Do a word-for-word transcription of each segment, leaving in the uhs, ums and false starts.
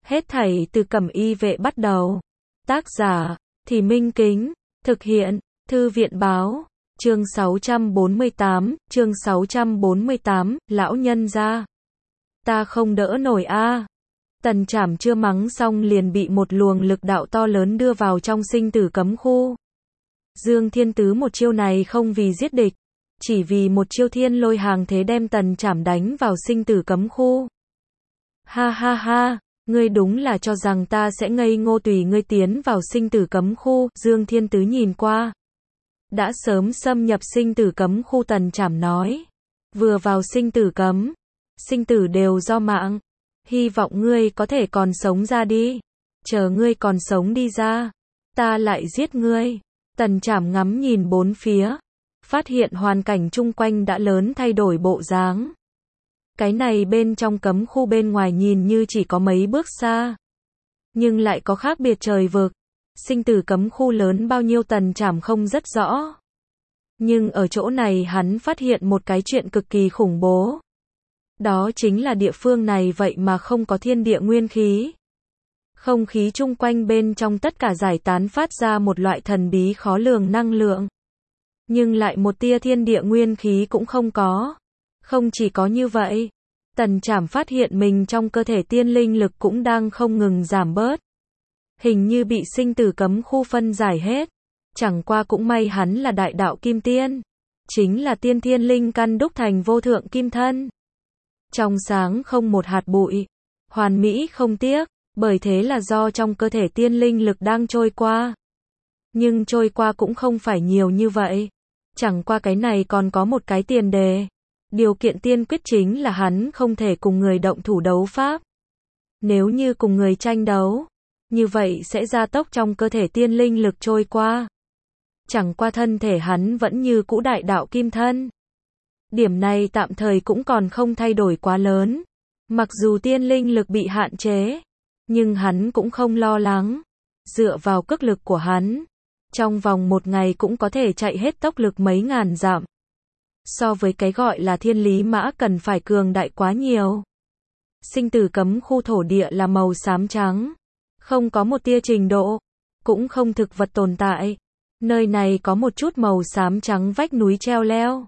Hết thảy từ Cẩm Y vệ bắt đầu. Tác giả, Thì Minh Kính, thực hiện, Thư viện báo, chương sáu trăm bốn mươi tám, chương sáu trăm bốn mươi tám, lão nhân gia. Ta không đỡ nổi a. Tần Trảm chưa mắng xong liền bị một luồng lực đạo to lớn đưa vào trong sinh tử cấm khu. Dương Thiên Tứ một chiêu này không vì giết địch, chỉ vì một chiêu thiên lôi hàng thế đem Tần Trảm đánh vào sinh tử cấm khu. Ha ha ha, ngươi đúng là cho rằng ta sẽ ngây ngô tùy ngươi tiến vào sinh tử cấm khu. Dương Thiên Tứ nhìn qua. Đã sớm xâm nhập sinh tử cấm khu Tần Trảm nói. Vừa vào sinh tử cấm, sinh tử đều do mạng. Hy vọng ngươi có thể còn sống ra đi. Chờ ngươi còn sống đi ra, ta lại giết ngươi. Tần Trảm ngắm nhìn bốn phía, phát hiện hoàn cảnh chung quanh đã lớn thay đổi bộ dáng. Cái này bên trong cấm khu bên ngoài nhìn như chỉ có mấy bước xa, nhưng lại có khác biệt trời vực. Sinh tử cấm khu lớn bao nhiêu Tần Trảm không rất rõ. Nhưng ở chỗ này hắn phát hiện một cái chuyện cực kỳ khủng bố. Đó chính là địa phương này vậy mà không có thiên địa nguyên khí. Không khí chung quanh bên trong tất cả giải tán phát ra một loại thần bí khó lường năng lượng. Nhưng lại một tia thiên địa nguyên khí cũng không có. Không chỉ có như vậy, Tần Trảm phát hiện mình trong cơ thể tiên linh lực cũng đang không ngừng giảm bớt. Hình như bị sinh tử cấm khu phân giải hết. Chẳng qua cũng may hắn là đại đạo kim tiên. Chính là tiên thiên linh căn đúc thành vô thượng kim thân. Trong sáng không một hạt bụi. Hoàn mỹ không tiếc. Bởi thế là do trong cơ thể tiên linh lực đang trôi qua. Nhưng trôi qua cũng không phải nhiều như vậy. Chẳng qua cái này còn có một cái tiền đề. Điều kiện tiên quyết chính là hắn không thể cùng người động thủ đấu pháp. Nếu như cùng người tranh đấu, như vậy sẽ gia tốc trong cơ thể tiên linh lực trôi qua. Chẳng qua thân thể hắn vẫn như cũ đại đạo kim thân. Điểm này tạm thời cũng còn không thay đổi quá lớn. Mặc dù tiên linh lực bị hạn chế, nhưng hắn cũng không lo lắng. Dựa vào cước lực của hắn, trong vòng một ngày cũng có thể chạy hết tốc lực mấy ngàn dặm. So với cái gọi là thiên lý mã cần phải cường đại quá nhiều. Sinh tử cấm khu thổ địa là màu xám trắng. Không có một tia trình độ. Cũng không thực vật tồn tại. Nơi này có một chút màu xám trắng vách núi treo leo.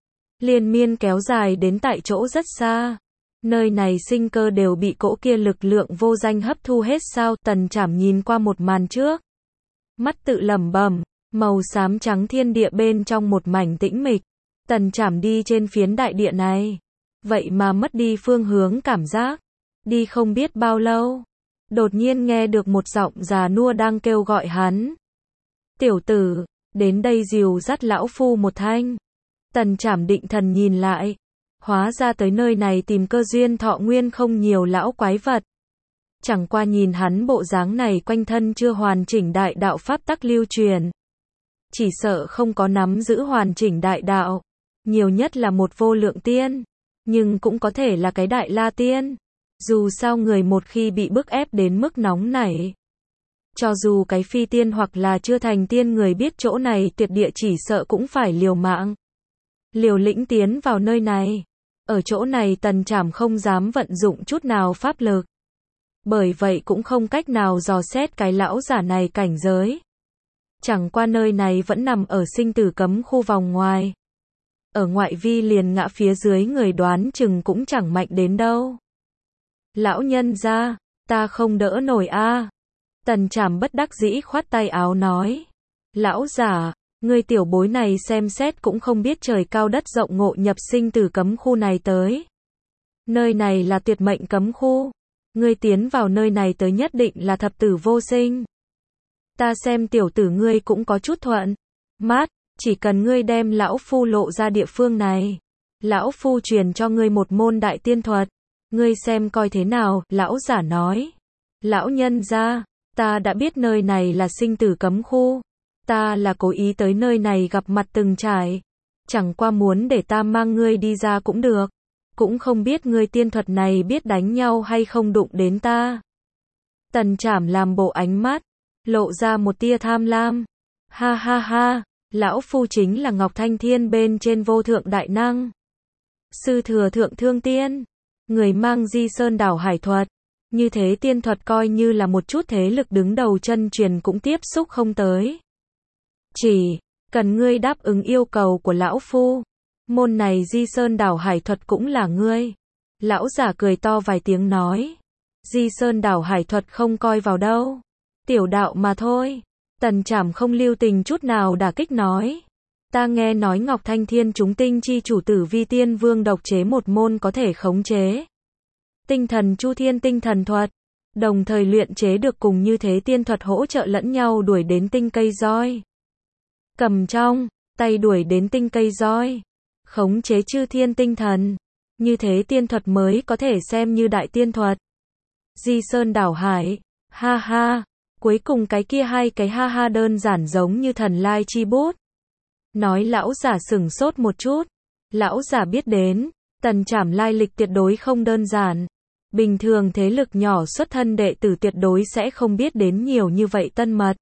Liên miên kéo dài đến tại chỗ rất xa. Nơi này sinh cơ đều bị cỗ kia lực lượng vô danh hấp thu hết sao? Tần Trảm nhìn qua một màn trước. Mắt tự lẩm bẩm, màu xám trắng thiên địa bên trong một mảnh tĩnh mịch. Tần Trảm đi trên phiến đại địa này. Vậy mà mất đi phương hướng cảm giác. Đi không biết bao lâu. Đột nhiên nghe được một giọng già nua đang kêu gọi hắn. Tiểu tử, đến đây dìu dắt lão phu một thanh. Tần Trảm định thần nhìn lại. Hóa ra tới nơi này tìm cơ duyên thọ nguyên không nhiều lão quái vật. Chẳng qua nhìn hắn bộ dáng này quanh thân chưa hoàn chỉnh đại đạo pháp tắc lưu truyền. Chỉ sợ không có nắm giữ hoàn chỉnh đại đạo. Nhiều nhất là một vô lượng tiên. Nhưng cũng có thể là cái đại la tiên. Dù sao người một khi bị bức ép đến mức nóng nảy. Cho dù cái phi tiên hoặc là chưa thành tiên người biết chỗ này tuyệt địa chỉ sợ cũng phải liều mạng. Liều lĩnh tiến vào nơi này. Ở chỗ này Tần Trảm không dám vận dụng chút nào pháp lực. Bởi vậy cũng không cách nào dò xét cái lão giả này cảnh giới. Chẳng qua nơi này vẫn nằm ở sinh tử cấm khu vòng ngoài. Ở ngoại vi liền ngã phía dưới người đoán chừng cũng chẳng mạnh đến đâu. Lão nhân gia, ta không đỡ nổi a. Tần Trảm bất đắc dĩ khoát tay áo nói. Lão giả, ngươi tiểu bối này xem xét cũng không biết trời cao đất rộng ngộ nhập sinh tử cấm khu này tới. Nơi này là tuyệt mệnh cấm khu. Ngươi tiến vào nơi này tới nhất định là thập tử vô sinh. Ta xem tiểu tử ngươi cũng có chút thuận mát, chỉ cần ngươi đem lão phu lộ ra địa phương này. Lão phu truyền cho ngươi một môn đại tiên thuật. Ngươi xem coi thế nào, lão giả nói. Lão nhân gia, ta đã biết nơi này là sinh tử cấm khu. Ta là cố ý tới nơi này gặp mặt từng trải. Chẳng qua muốn để ta mang ngươi đi ra cũng được. Cũng không biết ngươi tiên thuật này biết đánh nhau hay không đụng đến ta. Tần Trảm làm bộ ánh mắt, lộ ra một tia tham lam. Ha ha ha, lão phu chính là Ngọc Thanh Thiên bên trên vô thượng đại năng. Sư thừa thượng thương tiên. Người mang di sơn đảo hải thuật. Như thế tiên thuật coi như là một chút thế lực đứng đầu chân truyền cũng tiếp xúc không tới. Chỉ cần ngươi đáp ứng yêu cầu của lão phu, môn này Di Sơn Đảo Hải thuật cũng là ngươi. Lão giả cười to vài tiếng nói, Di Sơn Đảo Hải thuật không coi vào đâu, tiểu đạo mà thôi. Tần Trảm không lưu tình chút nào đả kích nói, ta nghe nói Ngọc Thanh Thiên chúng tinh chi chủ Tử Vi Tiên Vương độc chế một môn có thể khống chế tinh thần Chu Thiên tinh thần thuật, đồng thời luyện chế được cùng như thế tiên thuật hỗ trợ lẫn nhau đuổi đến tinh cây roi. Cầm trong tay đuổi đến tinh cây roi, khống chế chư thiên tinh thần, như thế tiên thuật mới có thể xem như đại tiên thuật. Di Sơn Đảo Hải, ha ha, cuối cùng cái kia hai cái ha ha đơn giản giống như thần lai chi bút. Nói lão giả sửng sốt một chút, lão giả biết đến, Tần Trảm lai lịch tuyệt đối không đơn giản. Bình thường thế lực nhỏ xuất thân đệ tử tuyệt đối sẽ không biết đến nhiều như vậy tân mật.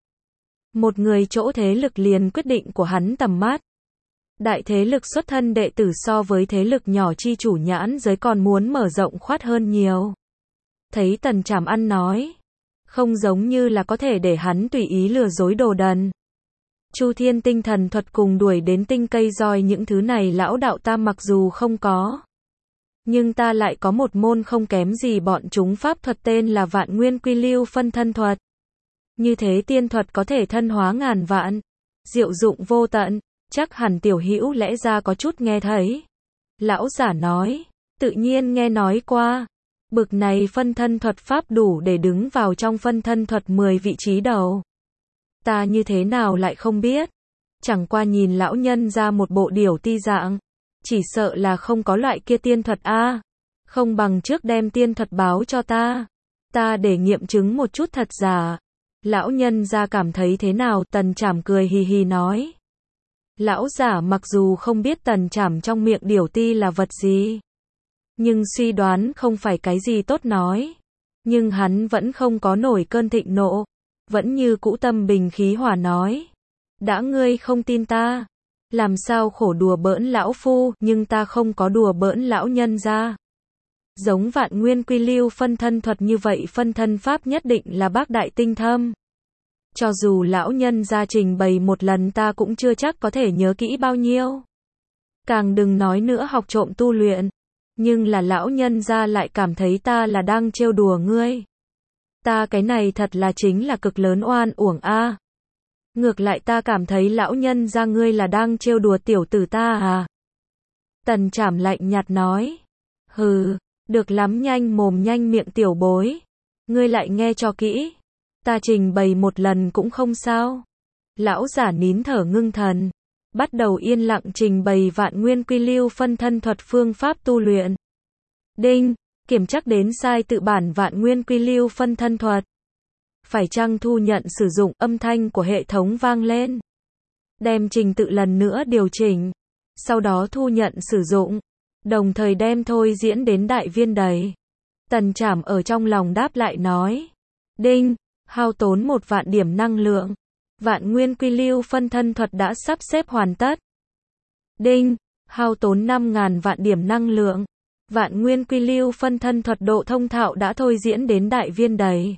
Một người chỗ thế lực liền quyết định của hắn tầm mắt. Đại thế lực xuất thân đệ tử so với thế lực nhỏ chi chủ nhãn giới còn muốn mở rộng khoát hơn nhiều. Thấy Tần Trảm ăn nói, không giống như là có thể để hắn tùy ý lừa dối đồ đần. Chu Thiên tinh thần thuật cùng đuổi đến tinh cây roi những thứ này lão đạo ta mặc dù không có, nhưng ta lại có một môn không kém gì bọn chúng pháp thuật tên là Vạn Nguyên Quy Lưu phân thân thuật. Như thế tiên thuật có thể thân hóa ngàn vạn, diệu dụng vô tận, chắc hẳn tiểu hữu lẽ ra có chút nghe thấy. Lão giả nói, tự nhiên nghe nói qua, bực này phân thân thuật pháp đủ để đứng vào trong phân thân thuật mười vị trí đầu. Ta như thế nào lại không biết, chẳng qua nhìn lão nhân ra một bộ điểu ti dạng, chỉ sợ là không có loại kia tiên thuật a. Không bằng trước đem tiên thuật báo cho ta, ta để nghiệm chứng một chút thật giả. Lão nhân ra cảm thấy thế nào? Tần Trảm cười hì hì nói. Lão giả mặc dù không biết Tần Trảm trong miệng điểu ti là vật gì, nhưng suy đoán không phải cái gì tốt nói. Nhưng hắn vẫn không có nổi cơn thịnh nộ, vẫn như cũ tâm bình khí hòa nói. Đã ngươi không tin ta, làm sao khổ đùa bỡn lão phu, nhưng ta không có đùa bỡn lão nhân ra. Giống Vạn Nguyên Quy Lưu phân thân thuật như vậy phân thân pháp nhất định là bác đại tinh thâm. Cho dù lão nhân ra trình bày một lần ta cũng chưa chắc có thể nhớ kỹ bao nhiêu. Càng đừng nói nữa học trộm tu luyện. Nhưng là lão nhân ra lại cảm thấy ta là đang trêu đùa ngươi. Ta cái này thật là chính là cực lớn oan uổng a. Ngược lại ta cảm thấy lão nhân ra ngươi là đang trêu đùa tiểu tử ta à. Tần Trảm lạnh nhạt nói. Hừ, được lắm, nhanh mồm nhanh miệng tiểu bối. Ngươi lại nghe cho kỹ. Ta trình bày một lần cũng không sao. Lão giả nín thở ngưng thần, bắt đầu yên lặng trình bày Vạn Nguyên Quy Lưu phân thân thuật phương pháp tu luyện. Đinh, kiểm chắc đến sai tự bản Vạn Nguyên Quy Lưu phân thân thuật. Phải chăng thu nhận sử dụng? Âm thanh của hệ thống vang lên. Đem trình tự lần nữa điều chỉnh, sau đó thu nhận sử dụng, đồng thời đem thôi diễn đến đại viên đầy. Tần Trảm ở trong lòng đáp lại nói. Đinh, hao tốn một vạn điểm năng lượng. Vạn Nguyên Quy Lưu phân thân thuật đã sắp xếp hoàn tất. Đinh, hao tốn năm ngàn vạn điểm năng lượng. Vạn Nguyên Quy Lưu phân thân thuật độ thông thạo đã thôi diễn đến đại viên đầy.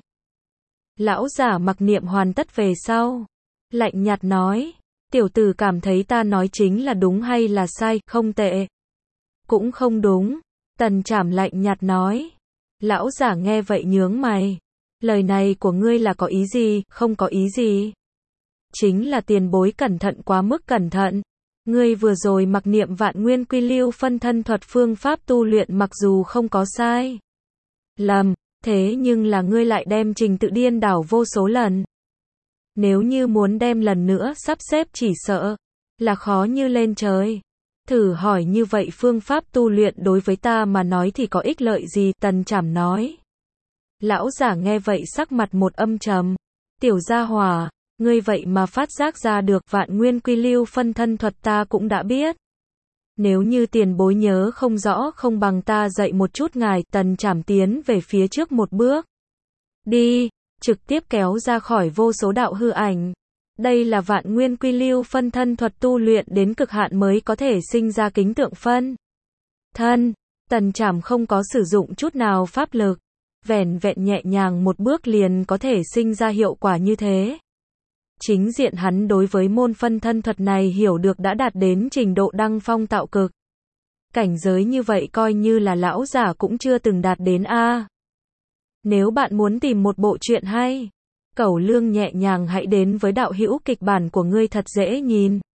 Lão giả mặc niệm hoàn tất về sau, lạnh nhạt nói, tiểu tử cảm thấy ta nói chính là đúng hay là sai? Không tệ, cũng không đúng. Tần Trảm lạnh nhạt nói. Lão giả nghe vậy nhướng mày. Lời này của ngươi là có ý gì? Không có ý gì. Chính là tiền bối cẩn thận quá mức cẩn thận. Ngươi vừa rồi mặc niệm Vạn Nguyên Quy Lưu phân thân thuật phương pháp tu luyện mặc dù không có sai lầm, thế nhưng là ngươi lại đem trình tự điên đảo vô số lần. Nếu như muốn đem lần nữa sắp xếp chỉ sợ là khó như lên trời. Thử hỏi như vậy phương pháp tu luyện đối với ta mà nói thì có ích lợi gì? Tần Trảm nói. Lão giả nghe vậy sắc mặt một âm trầm. Tiểu gia hỏa, ngươi vậy mà phát giác ra được Vạn Nguyên Quy Lưu phân thân thuật ta cũng đã biết. Nếu như tiền bối nhớ không rõ không bằng ta dạy một chút ngài. Tần Trảm tiến về phía trước một bước. Đi, trực tiếp kéo ra khỏi vô số đạo hư ảnh. Đây là Vạn Nguyên Quy Lưu phân thân thuật tu luyện đến cực hạn mới có thể sinh ra kính tượng phân thân. Tần Trảm không có sử dụng chút nào pháp lực. Vẻn vẹn nhẹ nhàng một bước liền có thể sinh ra hiệu quả như thế. Chính diện hắn đối với môn phân thân thuật này hiểu được đã đạt đến trình độ đăng phong tạo cực. Cảnh giới như vậy coi như là lão giả cũng chưa từng đạt đến a. Nếu bạn muốn tìm một bộ truyện hay, Cẩu Lương nhẹ nhàng hãy đến với đạo hữu kịch bản của ngươi thật dễ nhìn.